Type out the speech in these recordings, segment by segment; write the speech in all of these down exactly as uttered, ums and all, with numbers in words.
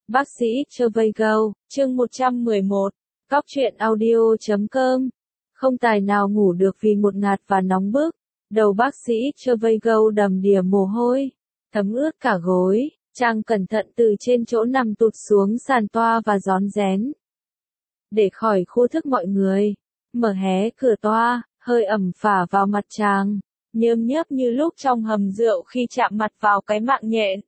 Bác sĩ Travago, chương một trăm mười một, Cóc truyện audio chấm com. Không tài nào ngủ được vì ngột ngạt và nóng bức. Đầu bác sĩ Travago đầm đìa mồ hôi, thấm ướt cả gối. Chàng cẩn thận từ trên chỗ nằm tụt xuống sàn toa và rón rén. Để khỏi khô thức mọi người, mở hé cửa toa, hơi ẩm phả vào mặt chàng, nhớm nhớp như lúc trong hầm rượu khi chạm mặt vào cái mạng nhện.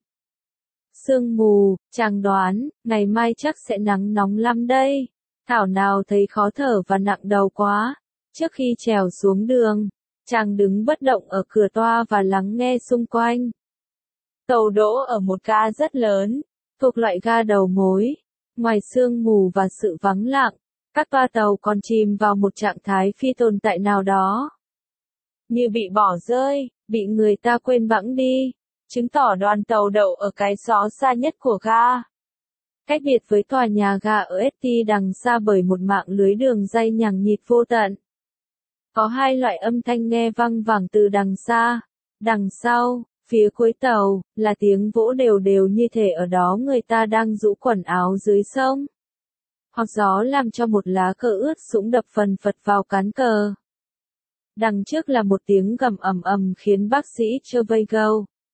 Sương mù, chàng đoán, ngày mai chắc sẽ nắng nóng lắm đây. Thảo nào thấy khó thở và nặng đầu quá. Trước khi trèo xuống đường, chàng đứng bất động ở cửa toa và lắng nghe xung quanh. Tàu đỗ ở một ga rất lớn, thuộc loại ga đầu mối. Ngoài sương mù và sự vắng lặng, các toa tàu còn chìm vào một trạng thái phi tồn tại nào đó. Như bị bỏ rơi, bị người ta quên bẵng đi, chứng tỏ đoàn tàu đậu ở cái xó xa nhất của ga. Cách biệt với tòa nhà ga ở ét tê đằng xa bởi một mạng lưới đường ray nhằng nhịt vô tận. Có hai loại âm thanh nghe văng vẳng từ đằng xa. Đằng sau, phía cuối tàu, là tiếng vỗ đều đều như thể ở đó người ta đang giũ quần áo dưới sông. Hoặc gió làm cho một lá cờ ướt sũng đập phần phật vào cán cờ. Đằng trước là một tiếng gầm ầm ầm khiến bác sĩ Travago,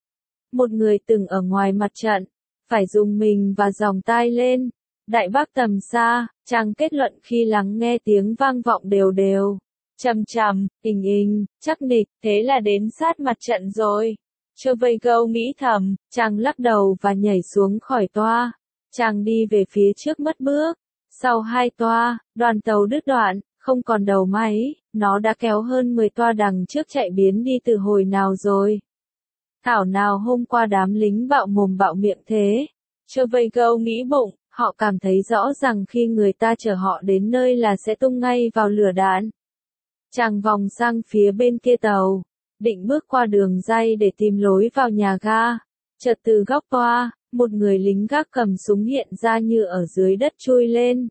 một người từng ở ngoài mặt trận, phải dùng mình và dòng tai lên. Đại bác tầm xa, chàng kết luận khi lắng nghe tiếng vang vọng đều đều, trầm trầm, ình ình, chắc nịch, thế là đến sát mặt trận rồi. Travago nghĩ thầm, chàng lắc đầu và nhảy xuống khỏi toa. Chàng đi về phía trước mất bước. Sau hai toa, đoàn tàu đứt đoạn, không còn đầu máy, nó đã kéo hơn mười toa đằng trước chạy biến đi từ hồi nào rồi. Thảo nào hôm qua đám lính bạo mồm bạo miệng thế. Travago nghĩ bụng, họ cảm thấy rõ rằng khi người ta chở họ đến nơi là sẽ tung ngay vào lửa đạn. Chàng vòng sang phía bên kia tàu, định bước qua đường ray để tìm lối vào nhà ga. Chợt từ góc toa, một người lính gác cầm súng hiện ra như ở dưới đất chui lên.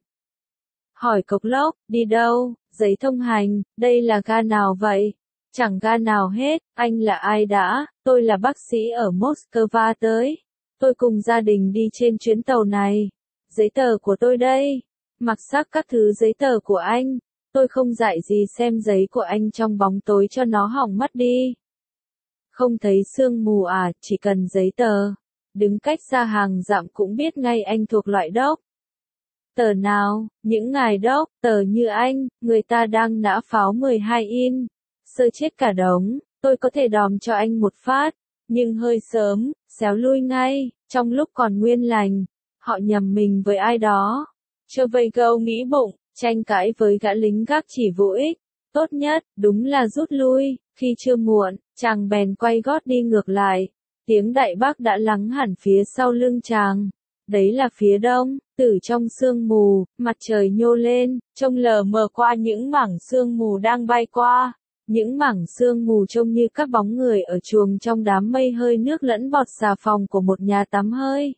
Hỏi cộc lốc, đi đâu, giấy thông hành, đây là ga nào vậy? Chẳng ga nào hết, anh là ai đã, tôi là bác sĩ ở Moscow tới. Tôi cùng gia đình đi trên chuyến tàu này. Giấy tờ của tôi đây. Mặc xác các thứ giấy tờ của anh. Tôi không dạy gì xem giấy của anh trong bóng tối cho nó hỏng mất đi. Không thấy sương mù à, chỉ cần giấy tờ. Đứng cách xa hàng dặm cũng biết ngay anh thuộc loại đốc. Tờ nào, những ngài đốc, tờ như anh, người ta đang nã pháo mười hai in. Sơ chết cả đống, tôi có thể đòm cho anh một phát, nhưng hơi sớm, xéo lui ngay, trong lúc còn nguyên lành. Họ nhầm mình với ai đó. Travago nghĩ bụng, tranh cãi với gã lính gác chỉ vô ích. Tốt nhất, đúng là rút lui, khi chưa muộn, chàng bèn quay gót đi ngược lại. Tiếng đại bác đã lắng hẳn phía sau lưng chàng. Đấy là phía đông, từ trong sương mù, mặt trời nhô lên, trông lờ mờ qua những mảng sương mù đang bay qua. Những mảng sương mù trông như các bóng người ở chuồng trong đám mây hơi nước lẫn bọt xà phòng của một nhà tắm hơi.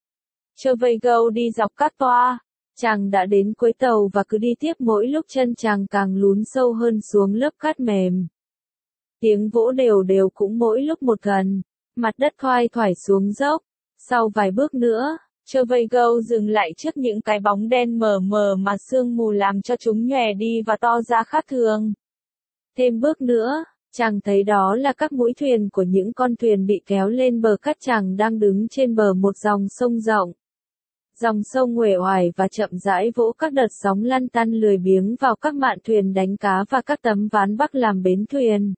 Travago đi dọc các toa. Chàng đã đến cuối tàu và cứ đi tiếp mỗi lúc chân chàng càng lún sâu hơn xuống lớp cát mềm. Tiếng vỗ đều đều cũng mỗi lúc một gần. Mặt đất thoai thoải xuống dốc. Sau vài bước nữa, Travago dừng lại trước những cái bóng đen mờ mờ mà sương mù làm cho chúng nhòe đi và to ra khác thường. Thêm bước nữa, chàng thấy đó là các mũi thuyền của những con thuyền bị kéo lên bờ cát. Chàng đang đứng trên bờ một dòng sông rộng. Dòng sông uể oải và chậm rãi vỗ các đợt sóng lăn tăn lười biếng vào các mạn thuyền đánh cá và các tấm ván bắc làm bến thuyền.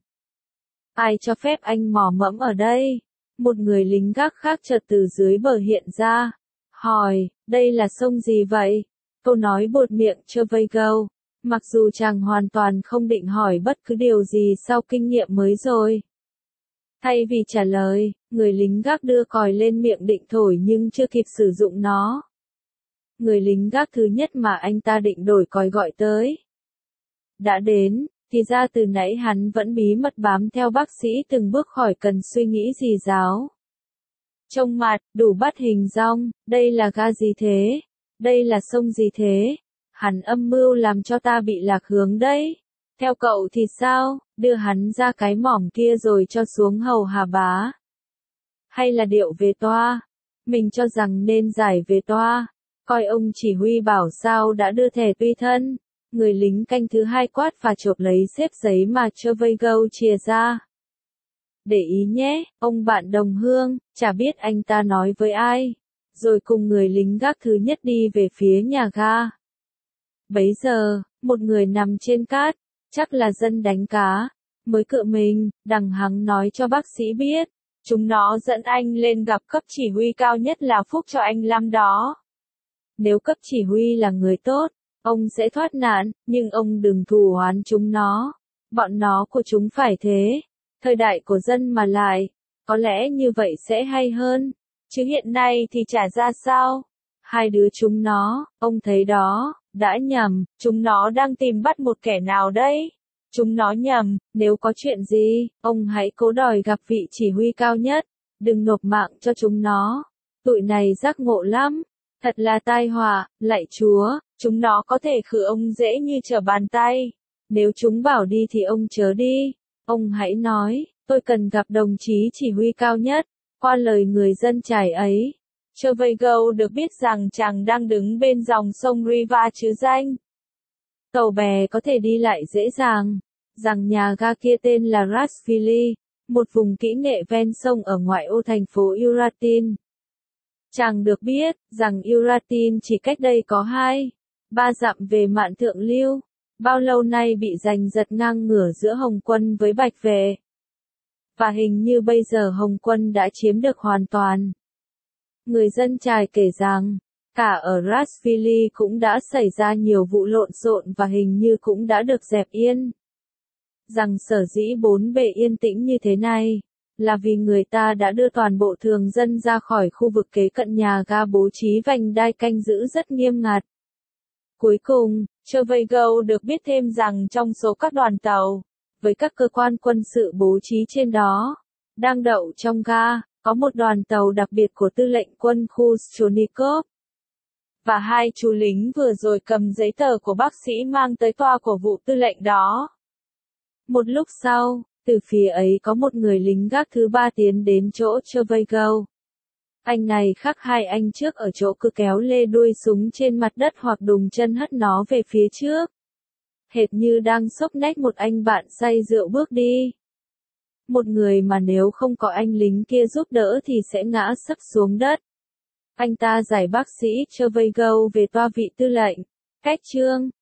Ai cho phép anh mò mẫm ở đây? Một người lính gác khác chợt từ dưới bờ hiện ra. Hỏi, đây là sông gì vậy? Câu nói buột miệng Travago. Mặc dù chàng hoàn toàn không định hỏi bất cứ điều gì sau kinh nghiệm mới rồi. Thay vì trả lời, người lính gác đưa còi lên miệng định thổi nhưng chưa kịp sử dụng nó. Người lính gác thứ nhất mà anh ta định đổi còi gọi tới đã đến, thì ra từ nãy hắn vẫn bí mật bám theo bác sĩ từng bước khỏi cần suy nghĩ gì giáo. Trông mặt, đủ bắt hình dong, đây là ga gì thế? Đây là sông gì thế? Hắn âm mưu làm cho ta bị lạc hướng đấy. Theo cậu thì sao, đưa hắn ra cái mỏm kia rồi cho xuống hầu hà bá? Hay là điệu về toa? Mình cho rằng nên giải về toa. Coi ông chỉ huy bảo sao đã đưa thẻ tùy thân. Người lính canh thứ hai quát và chộp lấy xếp giấy mà Trevigo chìa ra. Để ý nhé, ông bạn đồng hương, chả biết anh ta nói với ai. Rồi cùng người lính gác thứ nhất đi về phía nhà ga. Bấy giờ, một người nằm trên cát, chắc là dân đánh cá, mới cựa mình, đằng hắng nói cho bác sĩ biết. Chúng nó dẫn anh lên gặp cấp chỉ huy cao nhất là phúc cho anh lắm đó. Nếu cấp chỉ huy là người tốt, ông sẽ thoát nạn, nhưng ông đừng thù oán chúng nó. Bọn nó của chúng phải thế. Thời đại của dân mà lại, có lẽ như vậy sẽ hay hơn. Chứ hiện nay thì chả ra sao. Hai đứa chúng nó, ông thấy đó, đã nhầm, chúng nó đang tìm bắt một kẻ nào đấy. Chúng nó nhầm, nếu có chuyện gì, ông hãy cố đòi gặp vị chỉ huy cao nhất, đừng nộp mạng cho chúng nó. Tụi này giác ngộ lắm, thật là tai họa, lạy Chúa, chúng nó có thể khử ông dễ như trở bàn tay. Nếu chúng bảo đi thì ông chớ đi, ông hãy nói, tôi cần gặp đồng chí chỉ huy cao nhất. Qua lời người dân trải ấy, Trevigo được biết rằng chàng đang đứng bên dòng sông Riva chứ danh. Tàu bè có thể đi lại dễ dàng, rằng nhà ga kia tên là Rasvili, một vùng kỹ nghệ ven sông ở ngoại ô thành phố Uratin. Chàng được biết rằng Uratin chỉ cách đây có hai, ba dặm về mạn thượng lưu, bao lâu nay bị giành giật ngang ngửa giữa Hồng quân với Bạch Vệ. Và hình như bây giờ Hồng quân đã chiếm được hoàn toàn. Người dân trài kể rằng, cả ở Rasvili cũng đã xảy ra nhiều vụ lộn xộn và hình như cũng đã được dẹp yên. Rằng sở dĩ bốn bề yên tĩnh như thế này, là vì người ta đã đưa toàn bộ thường dân ra khỏi khu vực kế cận nhà ga bố trí vành đai canh giữ rất nghiêm ngặt. Cuối cùng, Trevigo được biết thêm rằng trong số các đoàn tàu, với các cơ quan quân sự bố trí trên đó, đang đậu trong ga, có một đoàn tàu đặc biệt của tư lệnh quân khu Stolnikov. Và hai chú lính vừa rồi cầm giấy tờ của bác sĩ mang tới toa của vụ tư lệnh đó. Một lúc sau, từ phía ấy có một người lính gác thứ ba tiến đến chỗ Trevigo. Anh này khác hai anh trước ở chỗ cứ kéo lê đuôi súng trên mặt đất hoặc đùng chân hất nó về phía trước. Hệt như đang xốc nách một anh bạn say rượu bước đi. Một người mà nếu không có anh lính kia giúp đỡ thì sẽ ngã sấp xuống đất. Anh ta giải bác sĩ Trevigo về toa vị tư lệnh. Cách chương